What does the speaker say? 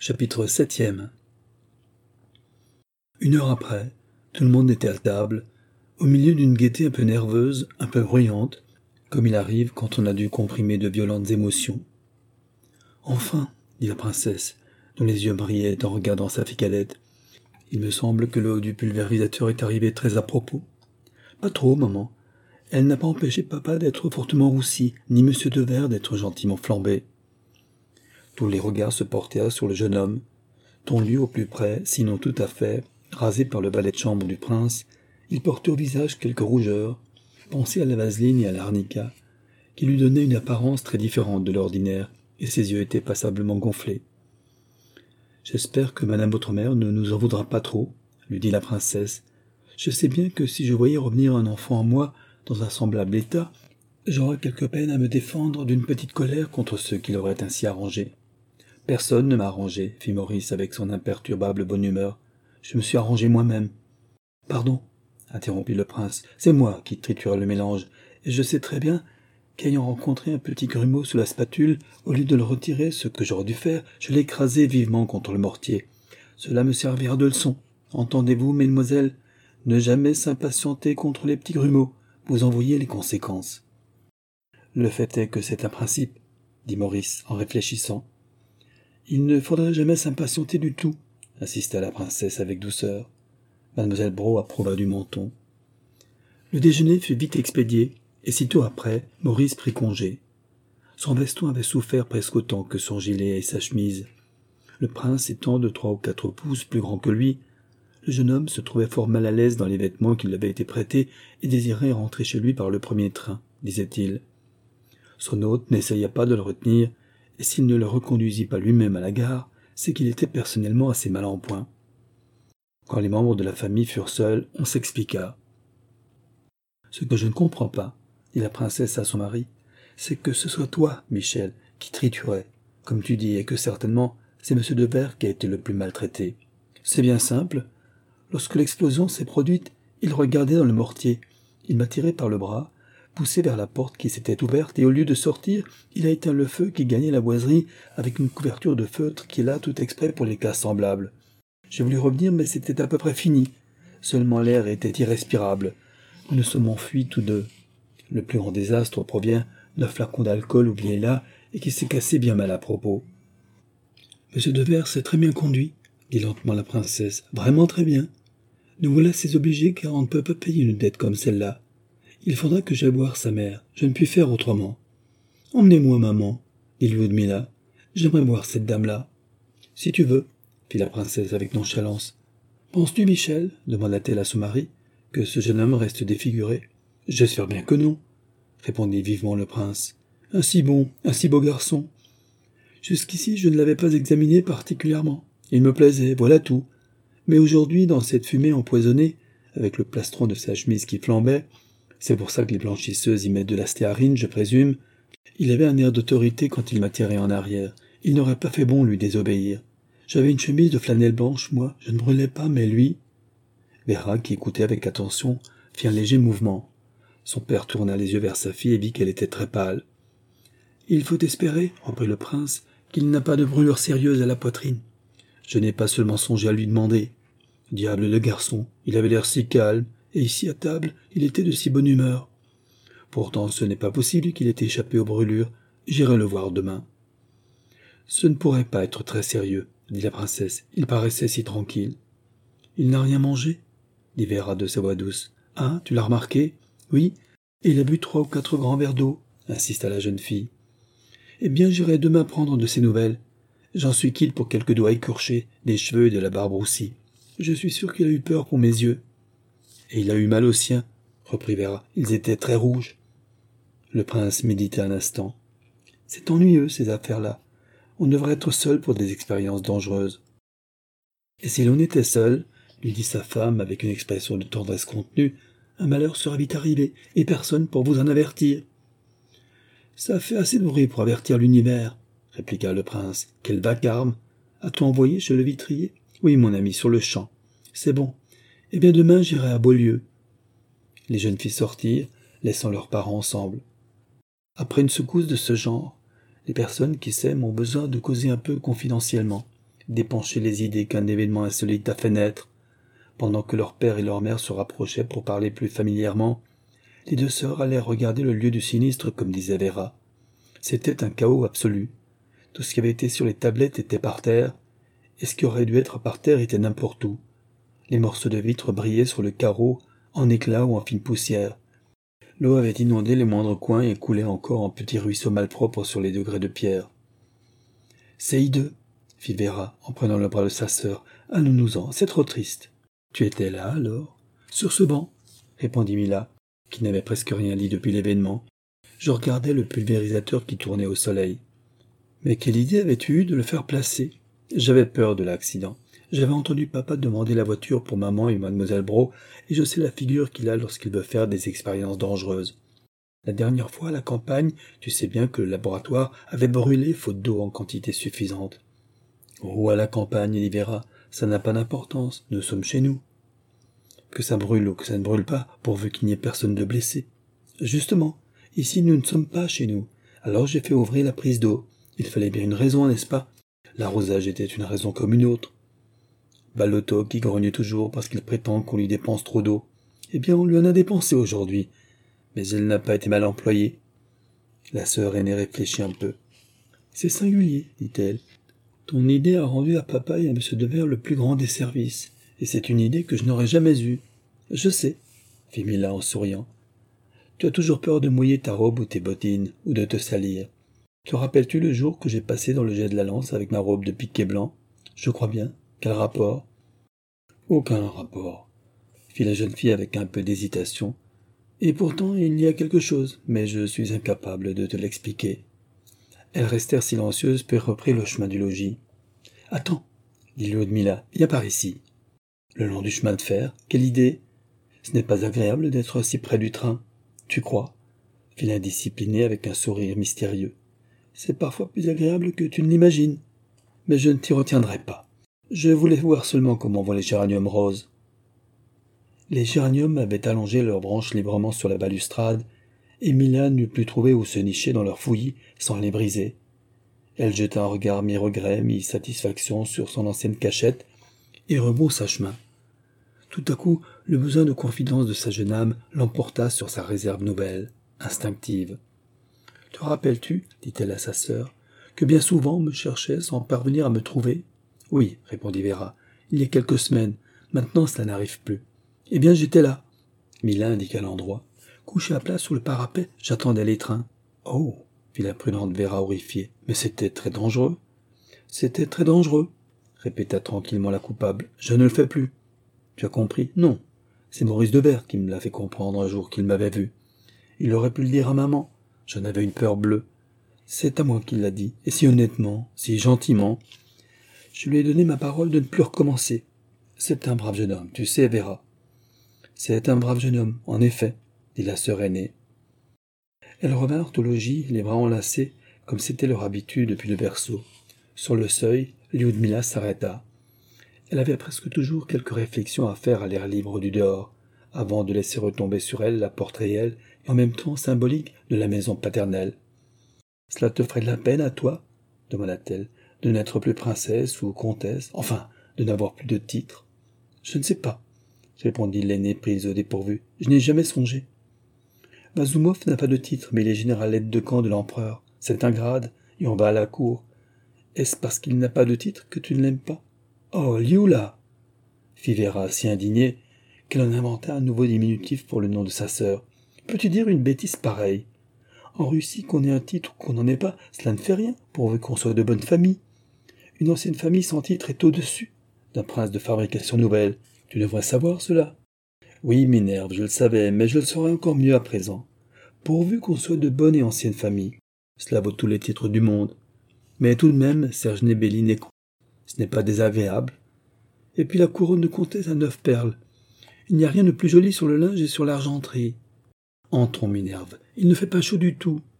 Chapitre 7e. 1 heure après, tout le monde était à table, au milieu d'une gaieté un peu nerveuse, un peu bruyante, comme il arrive quand on a dû comprimer de violentes émotions. « Enfin, dit la princesse, dont les yeux brillaient en regardant sa fille cadette, il me semble que l'eau du pulvérisateur est arrivée très à propos. Pas trop, maman. Elle n'a pas empêché papa d'être fortement roussi, ni monsieur Devers d'être gentiment flambé. » Tous les regards se portèrent sur le jeune homme, tondu au plus près, sinon tout à fait, rasé par le valet de chambre du prince. Il portait au visage quelques rougeurs, pensées à la vaseline et à l'arnica, qui lui donnaient une apparence très différente de l'ordinaire, et ses yeux étaient passablement gonflés. « J'espère que madame votre mère ne nous en voudra pas trop, » lui dit la princesse. « Je sais bien que si je voyais revenir un enfant en moi dans un semblable état, j'aurais quelque peine à me défendre d'une petite colère contre ceux qui l'auraient ainsi arrangé. » « Personne ne m'a arrangé, » fit Maurice avec son imperturbable bonne humeur. « Je me suis arrangé moi-même. »« Pardon, » interrompit le prince, « c'est moi qui triturais le mélange, et je sais très bien qu'ayant rencontré un petit grumeau sous la spatule, au lieu de le retirer, ce que j'aurais dû faire, je l'ai écrasé vivement contre le mortier. Cela me servira de leçon. Entendez-vous, mesdemoiselles, ne jamais s'impatienter contre les petits grumeaux, vous en voyez les conséquences. »« Le fait est que c'est un principe, » dit Maurice en réfléchissant. « Il ne faudrait jamais s'impatienter du tout, » insista la princesse avec douceur. Mademoiselle Braud approuva du menton. Le déjeuner fut vite expédié, et sitôt après, Maurice prit congé. Son veston avait souffert presque autant que son gilet et sa chemise. Le prince étant de 3 ou 4 pouces plus grand que lui, le jeune homme se trouvait fort mal à l'aise dans les vêtements qui lui avaient été prêtés et désirait rentrer chez lui par le premier train, disait-il. Son hôte n'essaya pas de le retenir, et s'il ne le reconduisit pas lui-même à la gare, c'est qu'il était personnellement assez mal en point. Quand les membres de la famille furent seuls, on s'expliqua. « Ce que je ne comprends pas, » dit la princesse à son mari, « c'est que ce soit toi, Michel, qui triturais, comme tu dis, et que certainement c'est M. Devers qui a été le plus maltraité. C'est bien simple. Lorsque l'explosion s'est produite, il regardait dans le mortier. Il m'a tiré par le bras, poussé vers la porte qui s'était ouverte, et au lieu de sortir, il a éteint le feu qui gagnait la boiserie avec une couverture de feutre qui est là tout exprès pour les cas semblables. J'ai voulu revenir, mais c'était à peu près fini. Seulement l'air était irrespirable. Nous nous sommes enfuis tous deux. Le plus grand désastre provient d'un flacon d'alcool oublié là et qui s'est cassé bien mal à propos. « Monsieur Devers s'est très bien conduit, » dit lentement la princesse. « Vraiment très bien. Nous voilà assez obligés car on ne peut pas payer une dette comme celle-là. Il faudra que j'aille voir sa mère. Je ne puis faire autrement. »« Emmenez-moi, maman, » dit Ludmilla. « J'aimerais voir cette dame-là. »« Si tu veux, » fit la princesse avec nonchalance. « Penses-tu, Michel, demanda-t-elle à son mari, que ce jeune homme reste défiguré ? »« J'espère bien que non, » répondit vivement le prince. « Un si beau garçon. Jusqu'ici, je ne l'avais pas examiné particulièrement. Il me plaisait, voilà tout. Mais aujourd'hui, dans cette fumée empoisonnée, avec le plastron de sa chemise qui flambait, c'est pour ça que les blanchisseuses y mettent de la stéarine, je présume. Il avait un air d'autorité quand il m'a tiré en arrière. Il n'aurait pas fait bon lui désobéir. J'avais une chemise de flanelle blanche, moi. Je ne brûlais pas, mais lui... » Vera, qui écoutait avec attention, fit un léger mouvement. Son père tourna les yeux vers sa fille et vit qu'elle était très pâle. « Il faut espérer, reprit le prince, qu'il n'a pas de brûlure sérieuse à la poitrine. Je n'ai pas seulement songé à lui demander. Diable de garçon, il avait l'air si calme, et ici à table, il était de si bonne humeur. Pourtant, ce n'est pas possible qu'il ait échappé aux brûlures. J'irai le voir demain. »« Ce ne pourrait pas être très sérieux, » dit la princesse. « Il paraissait si tranquille. »« Il n'a rien mangé ?» dit Vera de sa voix douce. « Ah, tu l'as remarqué ? Oui, et il a bu 3 ou 4 grands verres d'eau, » insista la jeune fille. « Eh bien, j'irai demain prendre de ses nouvelles. J'en suis quitte pour quelques doigts écorchés, des cheveux et de la barbe roussie. Je suis sûr qu'il a eu peur pour mes yeux. »« Et il a eu mal aux siens, » reprit Vera. « Ils étaient très rouges. » Le prince médita un instant. « C'est ennuyeux, ces affaires-là. On devrait être seul pour des expériences dangereuses. »« Et si l'on était seul, » lui dit sa femme avec une expression de tendresse contenue, « un malheur serait vite arrivé, et personne pour vous en avertir. »« Ça fait assez de bruit pour avertir l'univers, » répliqua le prince. « Quel vacarme! As-tu envoyé chez le vitrier ? » ?»« Oui, mon ami, sur le champ. C'est bon. Eh bien, demain, j'irai à Beaulieu. » Les jeunes filles sortirent, laissant leurs parents ensemble. Après une secousse de ce genre, les personnes qui s'aiment ont besoin de causer un peu confidentiellement. d'épancher les idées qu'un événement insolite a fait naître. Pendant que leur père et leur mère se rapprochaient pour parler plus familièrement, les deux sœurs allèrent regarder le lieu du sinistre, comme disait Vera. C'était un chaos absolu. Tout ce qui avait été sur les tablettes était par terre, et ce qui aurait dû être par terre était n'importe où. Les morceaux de vitre brillaient sur le carreau, en éclats ou en fine poussière. L'eau avait inondé les moindres coins et coulait encore en petits ruisseaux malpropres sur les degrés de pierre. « C'est hideux, » fit Vera, en prenant le bras de sa sœur. « Allons-nous-en, c'est trop triste. »« Tu étais là, alors ?»« Sur ce banc, » répondit Mila, qui n'avait presque rien dit depuis l'événement. « Je regardais le pulvérisateur qui tournait au soleil. »« Mais quelle idée avais-tu eue de le faire placer ?»« J'avais peur de l'accident. J'avais entendu papa demander la voiture pour maman et mademoiselle Braud, et je sais la figure qu'il a lorsqu'il veut faire des expériences dangereuses. La dernière fois à la campagne, tu sais bien que le laboratoire avait brûlé faute d'eau en quantité suffisante. »« Oh, à la campagne, dit Vera, ça n'a pas d'importance, nous sommes chez nous. » « Que ça brûle ou que ça ne brûle pas, pourvu qu'il n'y ait personne de blessé. »« Justement, ici nous ne sommes pas chez nous, alors j'ai fait ouvrir la prise d'eau. Il fallait bien une raison, n'est-ce pas? L'arrosage était une raison comme une autre. » Balotto qui grogne toujours parce qu'il prétend qu'on lui dépense trop d'eau. Eh bien, on lui en a dépensé aujourd'hui, mais elle n'a pas été mal employée. La sœur aînée réfléchit un peu. C'est singulier, dit-elle. Ton idée a rendu à papa et à M. Devers le plus grand des services, et c'est une idée que je n'aurais jamais eue. Je sais, fit Mila en souriant. Tu as toujours peur de mouiller ta robe ou tes bottines, ou de te salir. Te rappelles-tu le jour que j'ai passé dans le jet de la lance avec ma robe de piqué blanc? Je crois bien. Quel rapport? Aucun rapport, fit la jeune fille avec un peu d'hésitation. Et pourtant il y a quelque chose, mais je suis incapable de te l'expliquer. Elles restèrent silencieuses, puis reprirent le chemin du logis. Attends, dit Ludmilla, viens par ici. Le long du chemin de fer, quelle idée? Ce n'est pas agréable d'être si près du train. Tu crois? Fit l'indiscipliné avec un sourire mystérieux. C'est parfois plus agréable que tu ne l'imagines. Mais je ne t'y retiendrai pas. Je voulais voir seulement comment vont les géraniums roses. Les géraniums avaient allongé leurs branches librement sur la balustrade, et Mila n'eut plus trouvé où se nicher dans leur fouillis sans les briser. Elle jeta un regard mi-regret, mi-satisfaction sur son ancienne cachette, et rebroussa chemin. Tout à coup, le besoin de confidence de sa jeune âme l'emporta sur sa réserve nouvelle, instinctive. « Te rappelles-tu, dit-elle à sa sœur, que bien souvent on me cherchait sans parvenir à me trouver? »« Oui, répondit Vera, il y a quelques semaines. Maintenant, cela n'arrive plus. »« Eh bien, j'étais là. » Mila indiqua l'endroit. « Couché à plat sous le parapet, j'attendais les trains. »« Oh !» fit la prudente Vera horrifiée. « Mais c'était très dangereux. »« C'était très dangereux, » répéta tranquillement la coupable. « Je ne le fais plus. »« Tu as compris? »« Non. C'est Maurice Devers qui me l'a fait comprendre un jour qu'il m'avait vu. Il aurait pu le dire à maman. J'en avais une peur bleue. C'est à moi qu'il l'a dit, et si honnêtement, si gentiment. Je lui ai donné ma parole de ne plus recommencer. C'est un brave jeune homme, tu sais, Vera. C'est un brave jeune homme, en effet, dit la sœur aînée. Elles revinrent au logis, les bras enlacés, comme c'était leur habitude depuis le berceau. Sur le seuil, Lyudmila s'arrêta. Elle avait presque toujours quelques réflexions à faire à l'air libre du dehors, avant de laisser retomber sur elle la porte réelle et en même temps symbolique de la maison paternelle. « Cela te ferait de la peine à toi, demanda-t-elle, de n'être plus princesse ou comtesse, enfin, de n'avoir plus de titre? »« Je ne sais pas, répondit l'aînée prise au dépourvu. Je n'y ai jamais songé. Vazoumov n'a pas de titre, mais il est général aide-de-camp de l'empereur. C'est un grade, et on va à la cour. Est-ce parce qu'il n'a pas de titre que tu ne l'aimes pas? Oh, Lioula! Fit Vera, si indignée, qu'elle en inventa un nouveau diminutif pour le nom de sa sœur. Peux-tu dire une bêtise pareille? En Russie, qu'on ait un titre ou qu'on n'en ait pas, cela ne fait rien, pourvu qu'on soit de bonne famille. Une ancienne famille sans titre est au-dessus d'un prince de fabrication nouvelle. Tu devrais savoir cela. Oui, Minerve, je le savais, mais je le saurai encore mieux à présent. Pourvu qu'on soit de bonne et ancienne famille. Cela vaut tous les titres du monde. Mais tout de même, Serge Nebeli n'est con. Ce n'est pas désagréable. Et puis la couronne de comtesse à 9 perles. Il n'y a rien de plus joli sur le linge et sur l'argenterie. Entrons, Minerve. Il ne fait pas chaud du tout.